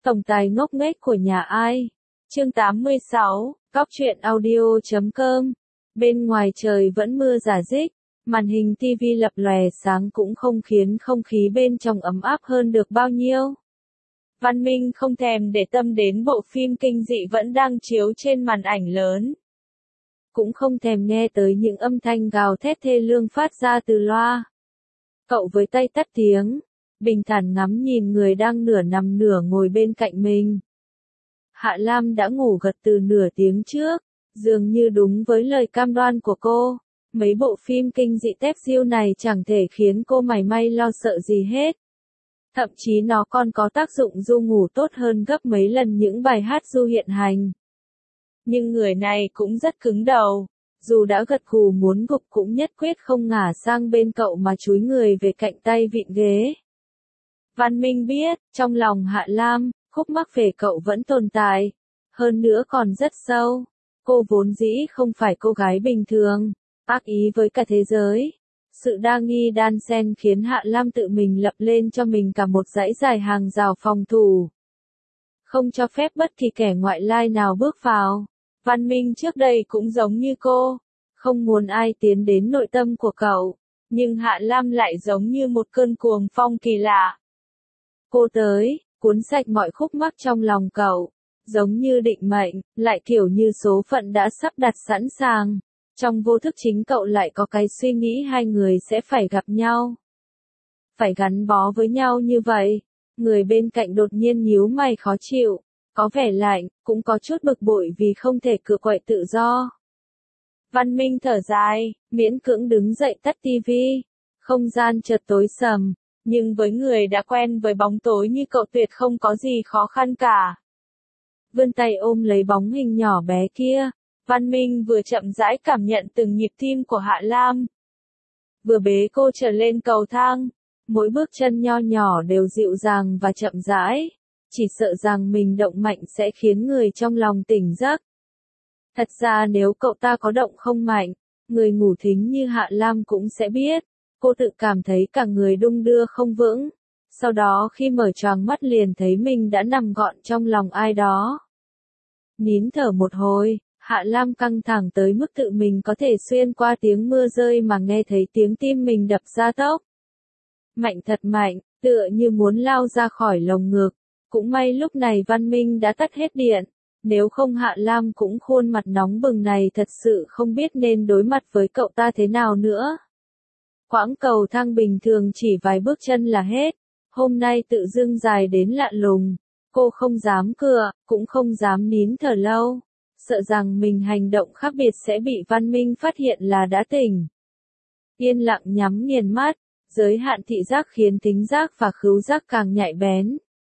Tổng tài ngốc nghếch của nhà ai? Chương 86, Góc truyện audio.com. Bên ngoài trời vẫn mưa rả rích, màn hình TV lập lòe sáng cũng không khiến không khí bên trong ấm áp hơn được bao nhiêu. Văn Minh không thèm để tâm đến bộ phim kinh dị vẫn đang chiếu trên màn ảnh lớn. Cũng không thèm nghe tới những âm thanh gào thét thê lương phát ra từ loa. Cậu với tay tắt tiếng, bình thản ngắm nhìn người đang nửa nằm nửa ngồi bên cạnh mình. Hạ Lam đã ngủ gật từ nửa tiếng trước, dường như đúng với lời cam đoan của cô. Mấy bộ phim kinh dị tép diêu này chẳng thể khiến cô mảy may lo sợ gì hết. Thậm chí nó còn có tác dụng du ngủ tốt hơn gấp mấy lần những bài hát du hiện hành. Nhưng người này cũng rất cứng đầu. Dù đã gật gù muốn gục cũng nhất quyết không ngả sang bên cậu mà chúi người về cạnh tay vịn ghế. Văn Minh biết, trong lòng Hạ Lam, khúc mắc về cậu vẫn tồn tại. Hơn nữa còn rất sâu. Cô vốn dĩ không phải cô gái bình thường, ác ý với cả thế giới. Sự đa nghi đan xen khiến Hạ Lam tự mình lập lên cho mình cả một dãy dài hàng rào phòng thủ. Không cho phép bất kỳ kẻ ngoại lai nào bước vào. Văn Minh trước đây cũng giống như cô, không muốn ai tiến đến nội tâm của cậu, nhưng Hạ Lam lại giống như một cơn cuồng phong kỳ lạ. Cô tới, cuốn sạch mọi khúc mắc trong lòng cậu, giống như định mệnh, lại kiểu như số phận đã sắp đặt sẵn sàng. Trong vô thức chính cậu lại có cái suy nghĩ hai người sẽ phải gặp nhau. Phải gắn bó với nhau như vậy. Người bên cạnh đột nhiên nhíu mày khó chịu, có vẻ lạnh, cũng có chút bực bội vì không thể cựa quậy tự do. Văn Minh thở dài, miễn cưỡng đứng dậy tắt tivi. Không gian chợt tối sầm, nhưng với người đã quen với bóng tối như cậu tuyệt không có gì khó khăn cả. Vươn tay ôm lấy bóng hình nhỏ bé kia. Văn Minh vừa chậm rãi cảm nhận từng nhịp tim của Hạ Lam. Vừa bế cô trở lên cầu thang, mỗi bước chân nho nhỏ đều dịu dàng và chậm rãi, chỉ sợ rằng mình động mạnh sẽ khiến người trong lòng tỉnh giấc. Thật ra nếu cậu ta có động không mạnh, người ngủ thính như Hạ Lam cũng sẽ biết. Cô tự cảm thấy cả người đung đưa không vững, sau đó khi mở choàng mắt liền thấy mình đã nằm gọn trong lòng ai đó. Nín thở một hồi. Hạ Lam căng thẳng tới mức tự mình có thể xuyên qua tiếng mưa rơi mà nghe thấy tiếng tim mình đập ra tốc. Mạnh thật mạnh, tựa như muốn lao ra khỏi lồng ngực. Cũng may lúc này Văn Minh đã tắt hết điện. Nếu không Hạ Lam cũng khuôn mặt nóng bừng này thật sự không biết nên đối mặt với cậu ta thế nào nữa. Quãng cầu thang bình thường chỉ vài bước chân là hết. Hôm nay tự dưng dài đến lạ lùng. Cô không dám cựa, cũng không dám nín thở lâu. Sợ rằng mình hành động khác biệt sẽ bị Văn Minh phát hiện là đã tỉnh. Yên lặng nhắm nghiền mắt, giới hạn thị giác khiến thính giác và khứu giác càng nhạy bén.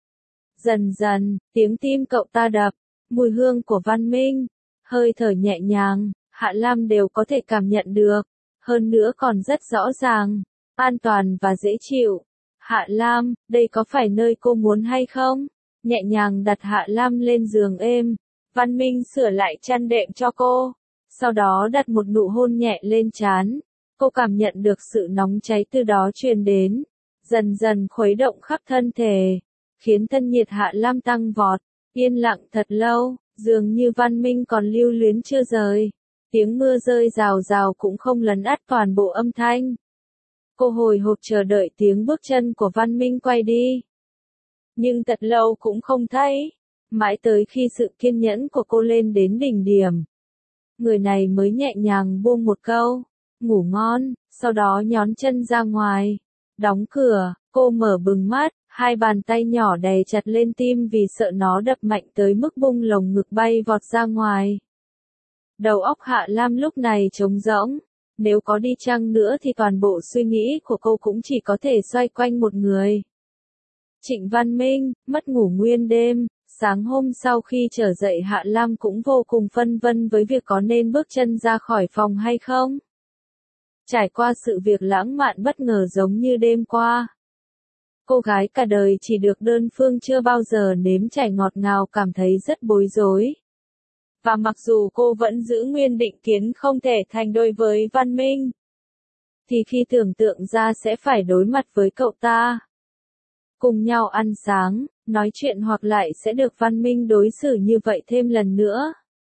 Dần dần, tiếng tim cậu ta đập, mùi hương của Văn Minh, hơi thở nhẹ nhàng, Hạ Lam đều có thể cảm nhận được. Hơn nữa còn rất rõ ràng, an toàn và dễ chịu. Hạ Lam, đây có phải nơi cô muốn hay không? Nhẹ nhàng đặt Hạ Lam lên giường êm. Văn Minh sửa lại chăn đệm cho cô, sau đó đặt một nụ hôn nhẹ lên trán. Cô cảm nhận được sự nóng cháy từ đó truyền đến, dần dần khuấy động khắp thân thể, khiến thân nhiệt Hạ Lam tăng vọt. Yên lặng thật lâu, dường như Văn Minh còn lưu luyến chưa rời. Tiếng mưa rơi rào rào cũng không lấn át toàn bộ âm thanh. Cô hồi hộp chờ đợi tiếng bước chân của Văn Minh quay đi. Nhưng thật lâu cũng không thấy. Mãi tới khi sự kiên nhẫn của cô lên đến đỉnh điểm. Người này mới nhẹ nhàng buông một câu, ngủ ngon, sau đó nhón chân ra ngoài. Đóng cửa, cô mở bừng mắt, hai bàn tay nhỏ đè chặt lên tim vì sợ nó đập mạnh tới mức bung lồng ngực bay vọt ra ngoài. Đầu óc Hạ Lam lúc này trống rỗng. Nếu có đi chăng nữa thì toàn bộ suy nghĩ của cô cũng chỉ có thể xoay quanh một người. Trịnh Văn Minh, mất ngủ nguyên đêm. Sáng hôm sau khi trở dậy Hạ Lam cũng vô cùng phân vân với việc có nên bước chân ra khỏi phòng hay không. Trải qua sự việc lãng mạn bất ngờ giống như đêm qua. Cô gái cả đời chỉ được đơn phương chưa bao giờ nếm trải ngọt ngào cảm thấy rất bối rối. Và mặc dù cô vẫn giữ nguyên định kiến không thể thành đôi với Văn Minh, thì khi tưởng tượng ra sẽ phải đối mặt với cậu ta. Cùng nhau ăn sáng, nói chuyện hoặc lại sẽ được Văn Minh đối xử như vậy thêm lần nữa.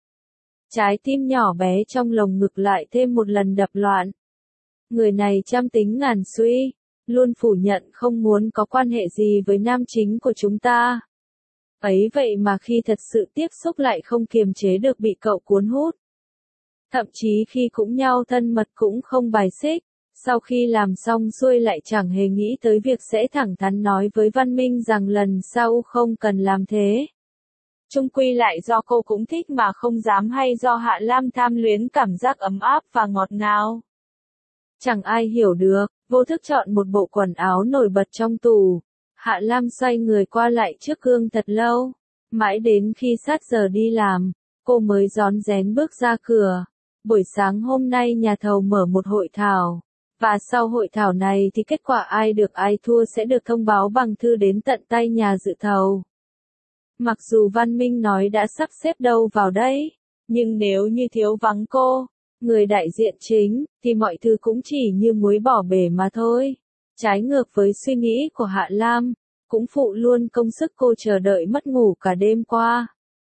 Trái tim nhỏ bé trong lồng ngực lại thêm một lần đập loạn. Người này trăm tính ngàn suy, luôn phủ nhận không muốn có quan hệ gì với nam chính của chúng ta. Ấy vậy mà khi thật sự tiếp xúc lại không kiềm chế được bị cậu cuốn hút. Thậm chí khi cũng nhau thân mật cũng không bài xích, sau khi làm xong xuôi lại chẳng hề nghĩ tới việc sẽ thẳng thắn nói với Văn Minh rằng lần sau không cần làm thế. Chung quy lại do cô cũng thích mà không dám hay do Hạ Lam tham luyến cảm giác ấm áp và ngọt ngào. Chẳng ai hiểu được, vô thức chọn một bộ quần áo nổi bật trong tủ. Hạ Lam xoay người qua lại trước gương thật lâu, mãi đến khi sát giờ đi làm, cô mới rón rén bước ra cửa. Buổi sáng hôm nay nhà thầu mở một hội thảo, và sau hội thảo này thì kết quả ai được ai thua sẽ được thông báo bằng thư đến tận tay nhà dự thầu. Mặc dù Văn Minh nói đã sắp xếp đâu vào đấy, nhưng nếu như thiếu vắng cô, người đại diện chính, thì mọi thứ cũng chỉ như muối bỏ bể mà thôi. Trái ngược với suy nghĩ của Hạ Lam, cũng phụ luôn công sức cô chờ đợi mất ngủ cả đêm qua.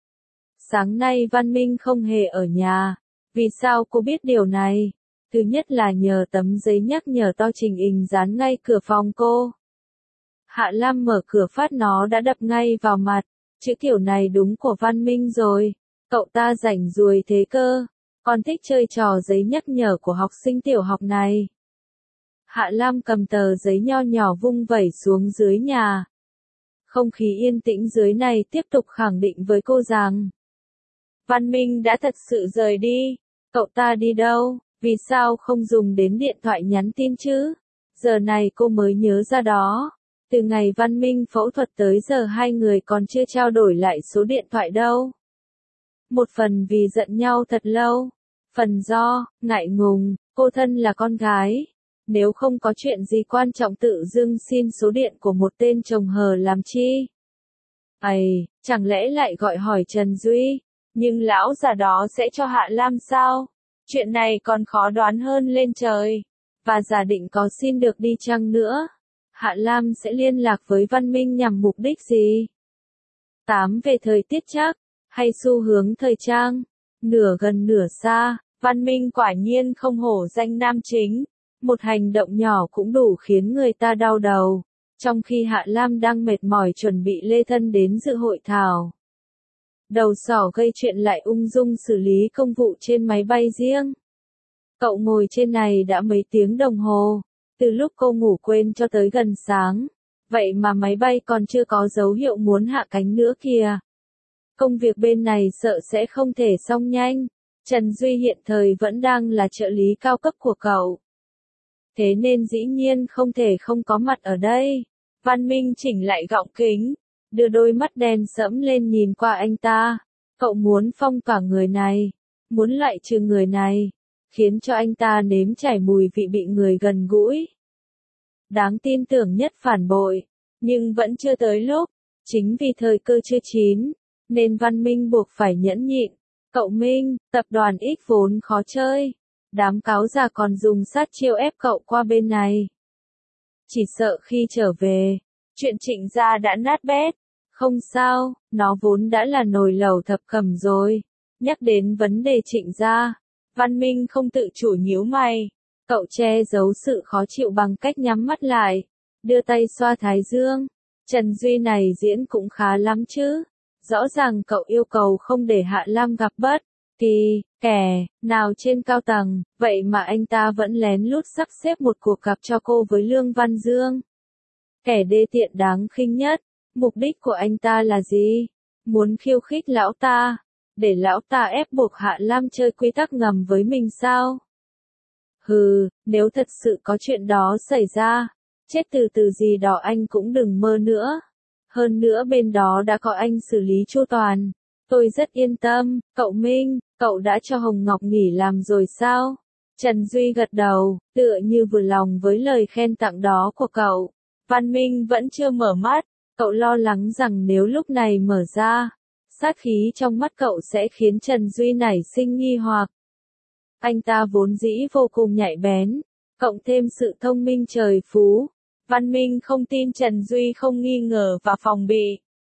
Sáng nay Văn Minh không hề ở nhà. Vì sao cô biết điều này? Thứ nhất là nhờ tấm giấy nhắc nhở to trình hình dán ngay cửa phòng cô. Hạ Lam mở cửa phát nó đã đập ngay vào mặt. Chữ kiểu này đúng của Văn Minh rồi. Cậu ta rảnh ruồi thế cơ. Còn thích chơi trò giấy nhắc nhở của học sinh tiểu học này. Hạ Lam cầm tờ giấy nho nhỏ vung vẩy xuống dưới nhà. Không khí yên tĩnh dưới này tiếp tục khẳng định với cô rằng Văn Minh đã thật sự rời đi. Cậu ta đi đâu? Vì sao không dùng đến điện thoại nhắn tin chứ? Giờ này cô mới nhớ ra đó. Từ ngày Văn Minh phẫu thuật tới giờ hai người còn chưa trao đổi lại số điện thoại đâu. Một phần vì giận nhau thật lâu. Phần do, ngại ngùng, cô thân là con gái. Nếu không có chuyện gì quan trọng tự dưng xin số điện của một tên chồng hờ làm chi? Ây, chẳng lẽ lại gọi hỏi Trần Duy? Nhưng lão già đó sẽ cho Hạ Lam sao? Chuyện này còn khó đoán hơn lên trời. Và giả định có xin được đi chăng nữa, Hạ Lam sẽ liên lạc với Văn Minh nhằm mục đích gì? 8. Về thời tiết chắc, hay xu hướng thời trang? Nửa gần nửa xa, Văn Minh quả nhiên không hổ danh nam chính. Một hành động nhỏ cũng đủ khiến người ta đau đầu. Trong khi Hạ Lam đang mệt mỏi chuẩn bị lê thân đến dự hội thảo, đầu sỏ gây chuyện lại ung dung xử lý công vụ trên máy bay riêng. Cậu ngồi trên này đã mấy tiếng đồng hồ, từ lúc cô ngủ quên cho tới gần sáng. Vậy mà máy bay còn chưa có dấu hiệu muốn hạ cánh nữa kìa. Công việc bên này sợ sẽ không thể xong nhanh. Trần Duy hiện thời vẫn đang là trợ lý cao cấp của cậu. Thế nên dĩ nhiên không thể không có mặt ở đây. Văn Minh chỉnh lại gọng kính, đưa đôi mắt đen sẫm lên nhìn qua anh ta. Cậu muốn phong tỏa người này, muốn loại trừ người này, khiến cho anh ta nếm trải mùi vị bị người gần gũi. Đáng tin tưởng nhất phản bội, nhưng vẫn chưa tới lúc. Chính vì thời cơ chưa chín, nên Văn Minh buộc phải nhẫn nhịn. Cậu Minh, tập đoàn X vốn khó chơi. Đám cáo già còn dùng sát chiêu ép cậu qua bên này. Chỉ sợ khi trở về, chuyện Trịnh gia đã nát bét. Không sao, nó vốn đã là nồi lẩu thập cẩm rồi. Nhắc đến vấn đề Trịnh gia, Văn Minh không tự chủ nhíu mày. Cậu che giấu sự khó chịu bằng cách nhắm mắt lại, đưa tay xoa thái dương. Trần Duy này diễn cũng khá lắm chứ. Rõ ràng cậu yêu cầu không để Hạ Lam gặp bất kỳ kẻ nào trên cao tầng, vậy mà anh ta vẫn lén lút sắp xếp một cuộc gặp cho cô với Lương Văn Dương. Kẻ đê tiện đáng khinh nhất. Mục đích của anh ta là gì? Muốn khiêu khích lão ta, để lão ta ép buộc Hạ Lam chơi quy tắc ngầm với mình sao? Hừ, nếu thật sự có chuyện đó xảy ra, chết từ từ gì đó anh cũng đừng mơ nữa. Hơn nữa bên đó đã có anh xử lý chu toàn. Tôi rất yên tâm. Cậu Minh, cậu đã cho Hồng Ngọc nghỉ làm rồi sao? Trần Duy gật đầu, tựa như vừa lòng với lời khen tặng đó của cậu. Văn Minh vẫn chưa mở mắt. Cậu lo lắng rằng nếu lúc này mở ra, sát khí trong mắt cậu sẽ khiến Trần Duy nảy sinh nghi hoặc. Anh ta vốn dĩ vô cùng nhạy bén, cộng thêm sự thông minh trời phú. Văn Minh không tin Trần Duy không nghi ngờ và phòng bị.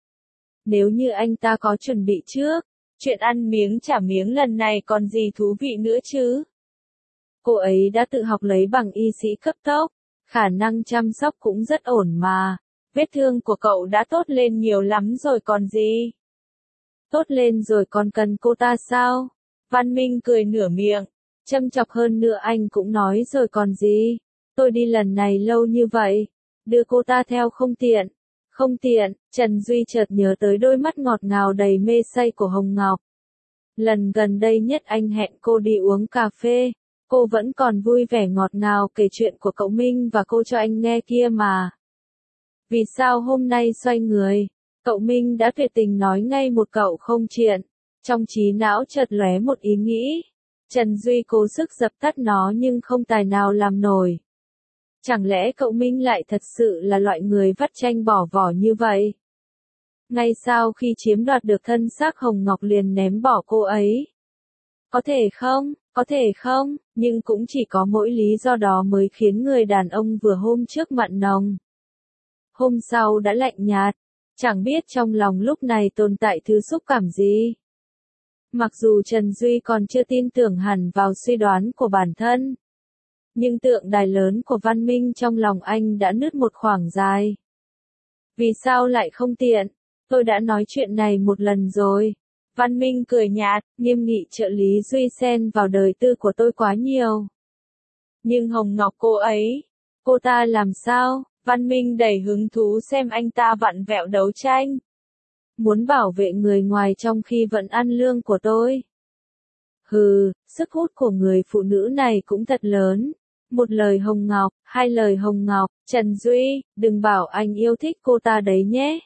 Nếu như anh ta có chuẩn bị trước, chuyện ăn miếng trả miếng lần này còn gì thú vị nữa chứ. Cô ấy đã tự học lấy bằng y sĩ cấp tốc, khả năng chăm sóc cũng rất ổn mà. Vết thương của cậu đã tốt lên nhiều lắm rồi còn gì. Tốt lên rồi còn cần cô ta sao? Văn Minh cười nửa miệng, châm chọc hơn nữa anh cũng nói rồi còn gì. Tôi đi lần này lâu như vậy, đưa cô ta theo không tiện. Không tiện, Trần Duy chợt nhớ tới đôi mắt ngọt ngào đầy mê say của Hồng Ngọc. Lần gần đây nhất anh hẹn cô đi uống cà phê, cô vẫn còn vui vẻ ngọt ngào kể chuyện của cậu Minh và cô cho anh nghe kia mà. Vì sao hôm nay xoay người, cậu Minh đã tuyệt tình nói ngay một cậu không chuyện. Trong trí não chợt lóe một ý nghĩ. Trần Duy cố sức dập tắt nó nhưng không tài nào làm nổi. Chẳng lẽ cậu Minh lại thật sự là loại người vắt chanh bỏ vỏ như vậy? Ngay sau khi chiếm đoạt được thân xác Hồng Ngọc liền ném bỏ cô ấy. Có thể không, nhưng cũng chỉ có mỗi lý do đó mới khiến người đàn ông vừa hôm trước mặn nồng. Hôm sau đã lạnh nhạt, chẳng biết trong lòng lúc này tồn tại thứ xúc cảm gì. Mặc dù Trần Duy còn chưa tin tưởng hẳn vào suy đoán của bản thân, nhưng tượng đài lớn của Văn Minh trong lòng anh đã nứt một khoảng dài. Vì sao lại không tiện? Tôi đã nói chuyện này một lần rồi. Văn Minh cười nhạt, nghiêm nghị trợ lý Duy xen vào đời tư của tôi quá nhiều. Nhưng Hồng Ngọc cô ta làm sao? Văn Minh đầy hứng thú xem anh ta vặn vẹo đấu tranh. Muốn bảo vệ người ngoài trong khi vẫn ăn lương của tôi. Hừ, sức hút của người phụ nữ này cũng thật lớn. Một lời Hồng Ngọc, hai lời Hồng Ngọc, Trần Duy, đừng bảo anh yêu thích cô ta đấy nhé.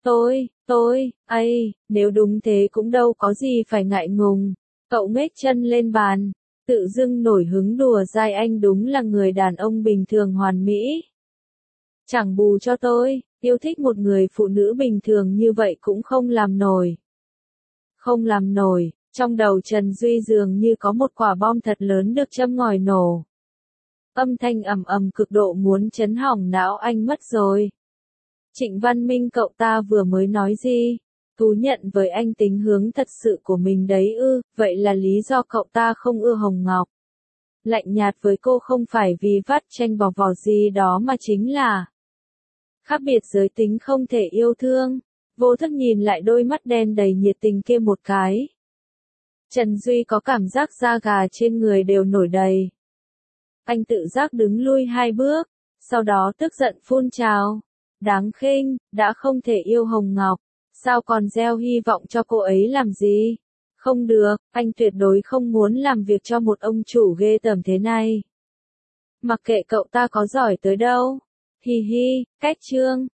Nếu đúng thế cũng đâu có gì phải ngại ngùng. Cậu ngếch chân lên bàn, tự dưng nổi hứng đùa dai anh đúng là người đàn ông bình thường hoàn mỹ. Chẳng bù cho tôi, yêu thích một người phụ nữ bình thường như vậy cũng không làm nổi. Không làm nổi, trong đầu Trần Duy dường như có một quả bom thật lớn được châm ngòi nổ. Âm thanh ầm ầm cực độ muốn chấn hỏng não anh mất rồi. Trịnh Văn Minh cậu ta vừa mới nói gì? Thú nhận với anh tính hướng thật sự của mình đấy ư, vậy là lý do cậu ta không ưa Hồng Ngọc. Lạnh nhạt với cô không phải vì vắt chanh bỏ vỏ gì đó mà chính là khác biệt giới tính không thể yêu thương. Vô thức nhìn lại đôi mắt đen đầy nhiệt tình kia một cái. Trần Duy có cảm giác da gà trên người đều nổi đầy. Anh tự giác đứng lui 2 bước, sau đó tức giận phun trào. Đáng khinh, đã không thể yêu Hồng Ngọc, sao còn gieo hy vọng cho cô ấy làm gì? Không được, anh tuyệt đối không muốn làm việc cho một ông chủ ghê tởm thế này. Mặc kệ cậu ta có giỏi tới đâu. Hi hi, cách chương.